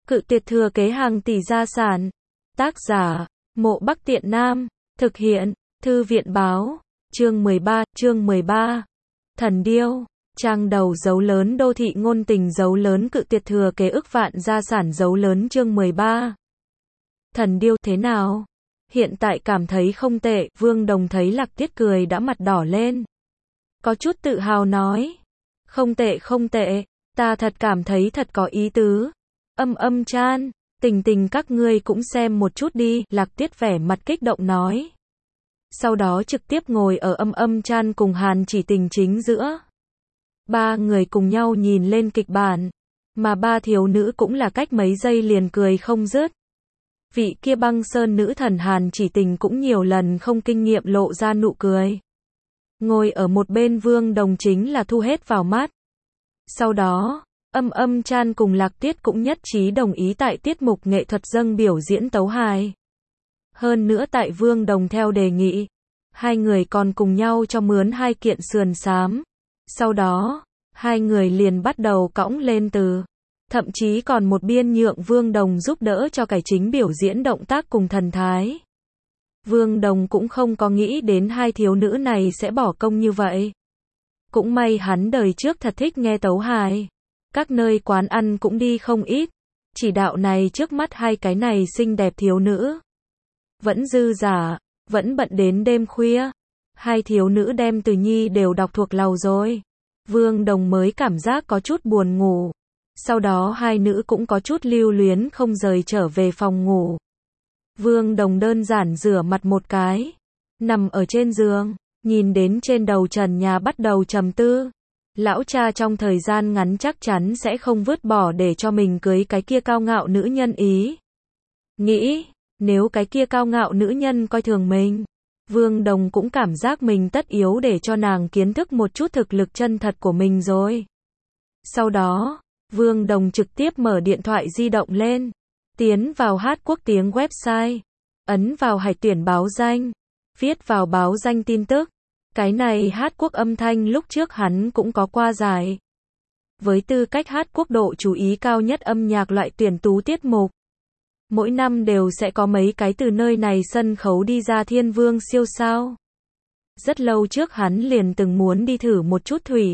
Cự tuyệt thừa kế hàng tỷ gia sản. Tác giả, Mộ Bắc Tiện Nam. Thực hiện, Thư viện báo. Chương 13. Thần điêu. Trang đầu dấu lớn đô thị ngôn tình dấu lớn cự tuyệt thừa kế ức vạn gia sản dấu lớn chương 13. Thần điêu thế nào? Hiện tại cảm thấy không tệ, Vương Đồng thấy Lạc Tiết cười đã mặt đỏ lên. Có chút tự hào nói. Không tệ, ta thật cảm thấy thật có ý tứ. Chan, tình các ngươi cũng xem một chút đi, Lạc Tiết vẻ mặt kích động nói. Sau đó trực tiếp ngồi ở Chan cùng Hàn Chỉ Tình chính giữa. Ba người cùng nhau nhìn lên kịch bản, mà ba thiếu nữ cũng là cách mấy giây liền cười không dứt. Vị kia băng sơn nữ thần Hàn Chỉ Tình cũng nhiều lần không kinh nghiệm lộ ra nụ cười. Ngồi ở một bên Vương Đồng chính là thu hết vào mắt. Sau đó, Chan cùng Lạc Tiết cũng nhất trí đồng ý tại tiết mục nghệ thuật dâng biểu diễn tấu hài. Hơn nữa tại Vương Đồng theo đề nghị, hai người còn cùng nhau cho mướn 2 kiện sườn xám. Sau đó, hai người liền bắt đầu cõng lên từ. Thậm chí còn một biên nhượng Vương Đồng giúp đỡ cho cải chính biểu diễn động tác cùng thần thái. Vương Đồng cũng không có nghĩ đến hai thiếu nữ này sẽ bỏ công như vậy. Cũng may hắn đời trước thật thích nghe tấu hài. Các nơi quán ăn cũng đi không ít. Chỉ đạo này trước mắt hai cái này xinh đẹp thiếu nữ. Vẫn dư giả, vẫn bận đến đêm khuya. Hai thiếu nữ đem Từ Nhi đều đọc thuộc lầu rồi. Vương Đồng mới cảm giác có chút buồn ngủ. Sau đó hai nữ cũng có chút lưu luyến không rời trở về phòng ngủ. Vương Đồng đơn giản rửa mặt một cái. Nằm ở trên giường, nhìn đến trên đầu trần nhà bắt đầu trầm tư. Lão cha trong thời gian ngắn chắc chắn sẽ không vứt bỏ để cho mình cưới cái kia cao ngạo nữ nhân ý. Nghĩ, nếu cái kia cao ngạo nữ nhân coi thường mình, Vương Đồng cũng cảm giác mình tất yếu để cho nàng kiến thức một chút thực lực chân thật của mình rồi. Sau đó, Vương Đồng trực tiếp mở điện thoại di động lên, tiến vào Hát Quốc Tiếng website, ấn vào hải tuyển báo danh, viết vào báo danh tin tức. Cái này Hát Quốc âm thanh lúc trước hắn cũng có qua giải. Với tư cách Hát Quốc độ chú ý cao nhất âm nhạc loại tuyển tú tiết mục. Mỗi năm đều sẽ có mấy cái từ nơi này sân khấu đi ra thiên vương siêu sao. Rất lâu trước hắn liền từng muốn đi thử một chút thủy.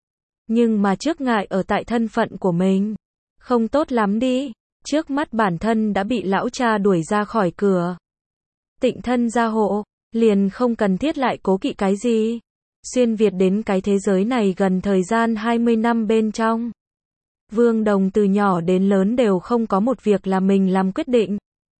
Nhưng mà trước ngại ở tại thân phận của mình. Không tốt lắm đi. Trước mắt bản thân đã bị lão cha đuổi ra khỏi cửa. Tịnh thân gia hộ. Liền không cần thiết lại cố kỵ cái gì. Xuyên Việt đến cái thế giới này gần thời gian 20 năm bên trong. Vương Đồng từ nhỏ đến lớn đều không có một việc là mình làm quyết định.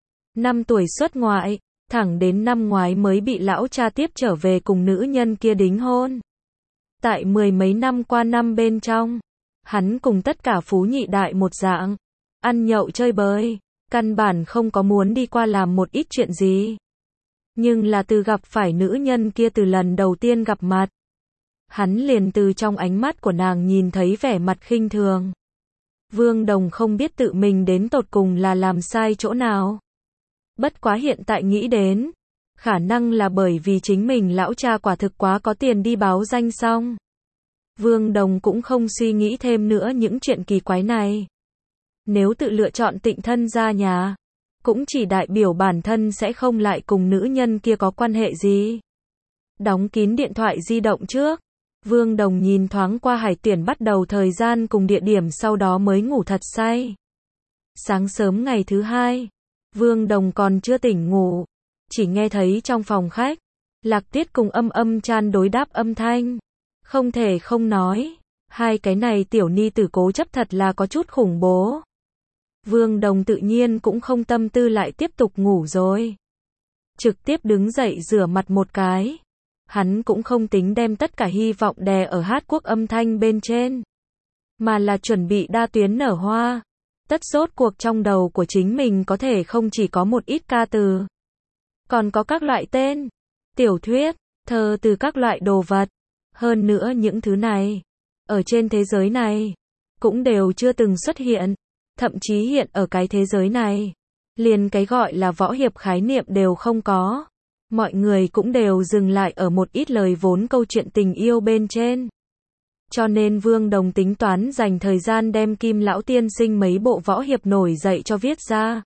5 tuổi xuất ngoại, thẳng đến năm ngoái mới bị lão cha tiếp trở về cùng nữ nhân kia đính hôn. Tại 10 mấy năm qua năm bên trong, hắn cùng tất cả phú nhị đại một dạng, ăn nhậu chơi bời, căn bản không có muốn đi qua làm một ít chuyện gì. Nhưng là từ gặp phải nữ nhân kia từ lần đầu tiên gặp mặt, hắn liền từ trong ánh mắt của nàng nhìn thấy vẻ mặt khinh thường. Vương Đồng không biết tự mình đến tột cùng là làm sai chỗ nào. Bất quá hiện tại nghĩ đến, khả năng là bởi vì chính mình lão cha quả thực quá có tiền đi báo danh xong. Vương Đồng cũng không suy nghĩ thêm nữa những chuyện kỳ quái này. Nếu tự lựa chọn tịnh thân ra nhà, cũng chỉ đại biểu bản thân sẽ không lại cùng nữ nhân kia có quan hệ gì. Đóng kín điện thoại di động trước. Vương Đồng nhìn thoáng qua hải tuyển bắt đầu thời gian cùng địa điểm sau đó mới ngủ thật say. Sáng sớm ngày thứ hai, Vương Đồng còn chưa tỉnh ngủ. Chỉ nghe thấy trong phòng khách, Lạc Tiết cùng Chan đối đáp âm thanh. Không thể không nói, hai cái này tiểu ni tử cố chấp thật là có chút khủng bố. Vương Đồng tự nhiên cũng không tâm tư lại tiếp tục ngủ rồi. Trực tiếp đứng dậy rửa mặt một cái. Hắn cũng không tính đem tất cả hy vọng đè ở Hát Quốc âm thanh bên trên. Mà là chuẩn bị đa tuyến nở hoa. Tất rốt cuộc trong đầu của chính mình có thể không chỉ có một ít ca từ. Còn có các loại tên, tiểu thuyết, thơ từ các loại đồ vật. Hơn nữa những thứ này, ở trên thế giới này, cũng đều chưa từng xuất hiện. Thậm chí hiện ở cái thế giới này, liền cái gọi là võ hiệp khái niệm đều không có. Mọi người cũng đều dừng lại ở một ít lời vốn câu chuyện tình yêu bên trên. Cho nên Vương Đồng tính toán dành thời gian đem Kim Lão Tiên Sinh mấy bộ võ hiệp nổi dậy cho viết ra.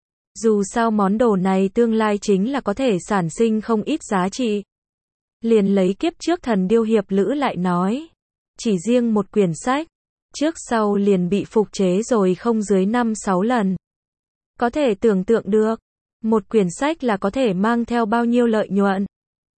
Dù sao món đồ này tương lai chính là có thể sản sinh không ít giá trị. Liền lấy kiếp trước Thần Điêu Hiệp Lữ lại nói. Chỉ riêng một quyển sách, trước sau liền bị phục chế rồi không dưới 5-6 lần. Có thể tưởng tượng được, một quyển sách là có thể mang theo bao nhiêu lợi nhuận.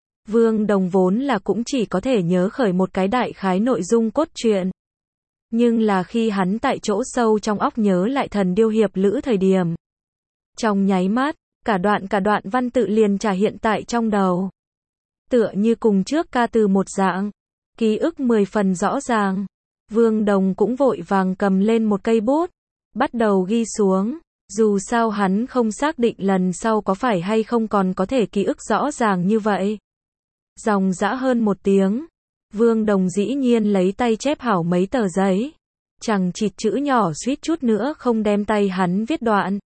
Vương Đồng vốn là cũng chỉ có thể nhớ khởi một cái đại khái nội dung cốt truyện. Nhưng là khi hắn tại chỗ sâu trong óc nhớ lại Thần Điêu Hiệp Lữ thời điểm. Trong nháy mắt, cả đoạn văn tự liền trả hiện tại trong đầu. Tựa như cùng trước ca từ một dạng, ký ức 10 phần rõ ràng. Vương Đồng cũng vội vàng cầm lên một cây bút, bắt đầu ghi xuống. Dù sao hắn không xác định lần sau có phải hay không còn có thể ký ức rõ ràng như vậy. Dòng dã hơn 1 tiếng, Vương Đồng dĩ nhiên lấy tay chép hảo mấy tờ giấy. Chẳng chịt chữ nhỏ suýt chút nữa không đem tay hắn viết đoạn.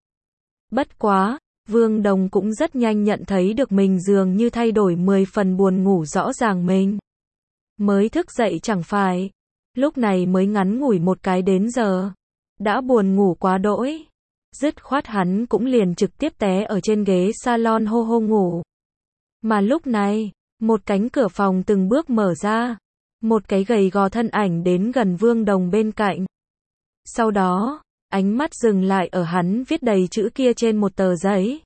Bất quá, Vương Đồng cũng rất nhanh nhận thấy được mình dường như thay đổi 10 phần buồn ngủ rõ ràng mình. Mới thức dậy chẳng phải, lúc này mới ngắn ngủi một cái đến giờ. Đã buồn ngủ quá đỗi. Dứt khoát hắn cũng liền trực tiếp té ở trên ghế salon hô hô ngủ. Mà lúc này, một cánh cửa phòng từng bước mở ra. Một cái gầy gò thân ảnh đến gần Vương Đồng bên cạnh. Sau đó, ánh mắt dừng lại ở hắn viết đầy chữ kia trên một tờ giấy.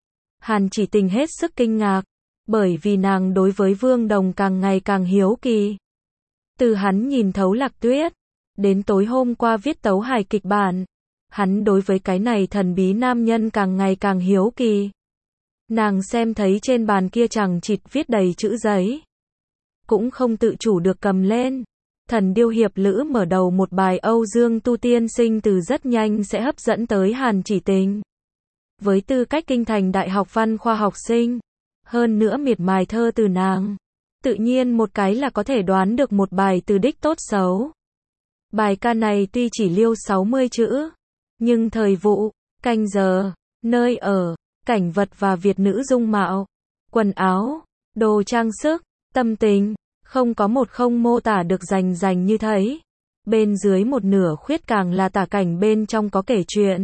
Hàn Chỉ Tình hết sức kinh ngạc, bởi vì nàng đối với Vương Đồng càng ngày càng hiếu kỳ. Từ hắn nhìn thấu Lạc Tuyết, đến tối hôm qua viết tấu hài kịch bản, hắn đối với cái này thần bí nam nhân càng ngày càng hiếu kỳ. Nàng xem thấy trên bàn kia chằng chịt viết đầy chữ giấy, cũng không tự chủ được cầm lên. Thần Điêu Hiệp Lữ mở đầu một bài Âu Dương Tu tiên sinh từ rất nhanh sẽ hấp dẫn tới Hàn Chỉ Tình. Với tư cách kinh thành đại học văn khoa học sinh, hơn nữa miệt mài thơ từ nàng, tự nhiên một cái là có thể đoán được một bài từ đích tốt xấu. Bài ca này tuy chỉ liêu 60 chữ, nhưng thời vụ, canh giờ, nơi ở, cảnh vật và Việt nữ dung mạo, quần áo, đồ trang sức, tâm tình, không có một không mô tả được rành như thấy. Bên dưới một nửa khuyết càng là tả cảnh bên trong có kể chuyện.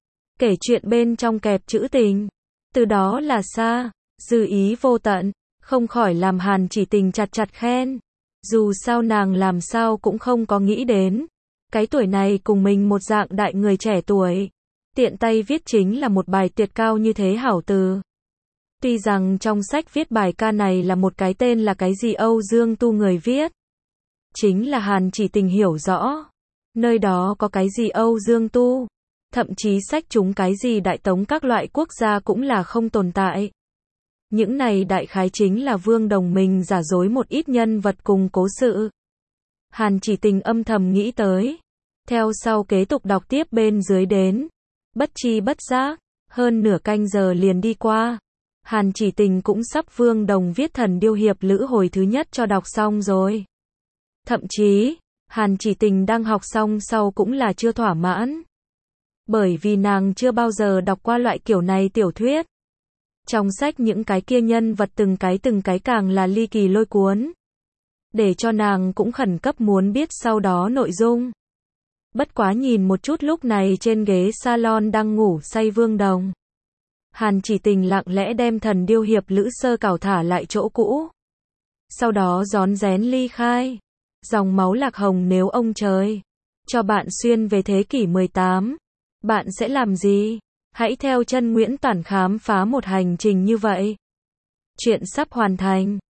Kể chuyện bên trong kẹp chữ tình. Từ đó là xa, dư ý vô tận, không khỏi làm Hàn Chỉ Tình chặt khen. Dù sao nàng làm sao cũng không có nghĩ đến. Cái tuổi này cùng mình một dạng đại người trẻ tuổi. Tiện tay viết chính là một bài tuyệt cao như thế hảo từ. Tuy rằng trong sách viết bài ca này là một cái tên là cái gì Âu Dương Tu người viết. Chính là Hàn Chỉ Tình hiểu rõ. Nơi đó có cái gì Âu Dương Tu. Thậm chí sách chúng cái gì Đại Tống các loại quốc gia cũng là không tồn tại. Những này đại khái chính là Vương Đồng mình giả dối một ít nhân vật cùng cố sự. Hàn Chỉ Tình âm thầm nghĩ tới. Theo sau kế tục đọc tiếp bên dưới đến. Bất chi bất giác, hơn nửa canh giờ liền đi qua. Hàn Chỉ Tình cũng sắp Vương Đồng viết Thần Điêu Hiệp Lữ hồi thứ nhất cho đọc xong rồi. Thậm chí, Hàn Chỉ Tình đang học xong sau cũng là chưa thỏa mãn. Bởi vì nàng chưa bao giờ đọc qua loại kiểu này tiểu thuyết. Trong sách những cái kia nhân vật từng cái càng là ly kỳ lôi cuốn. Để cho nàng cũng khẩn cấp muốn biết sau đó nội dung. Bất quá nhìn một chút lúc này trên ghế salon đang ngủ say Vương Đồng. Hàn Chỉ Tình lặng lẽ đem Thần Điêu Hiệp Lữ sơ cảo thả lại chỗ cũ. Sau đó rón rén ly khai. Dòng máu lạc hồng nếu ông trời cho bạn xuyên về thế kỷ 18, bạn sẽ làm gì? Hãy theo chân Nguyễn Toản khám phá một hành trình như vậy. Chuyện sắp hoàn thành.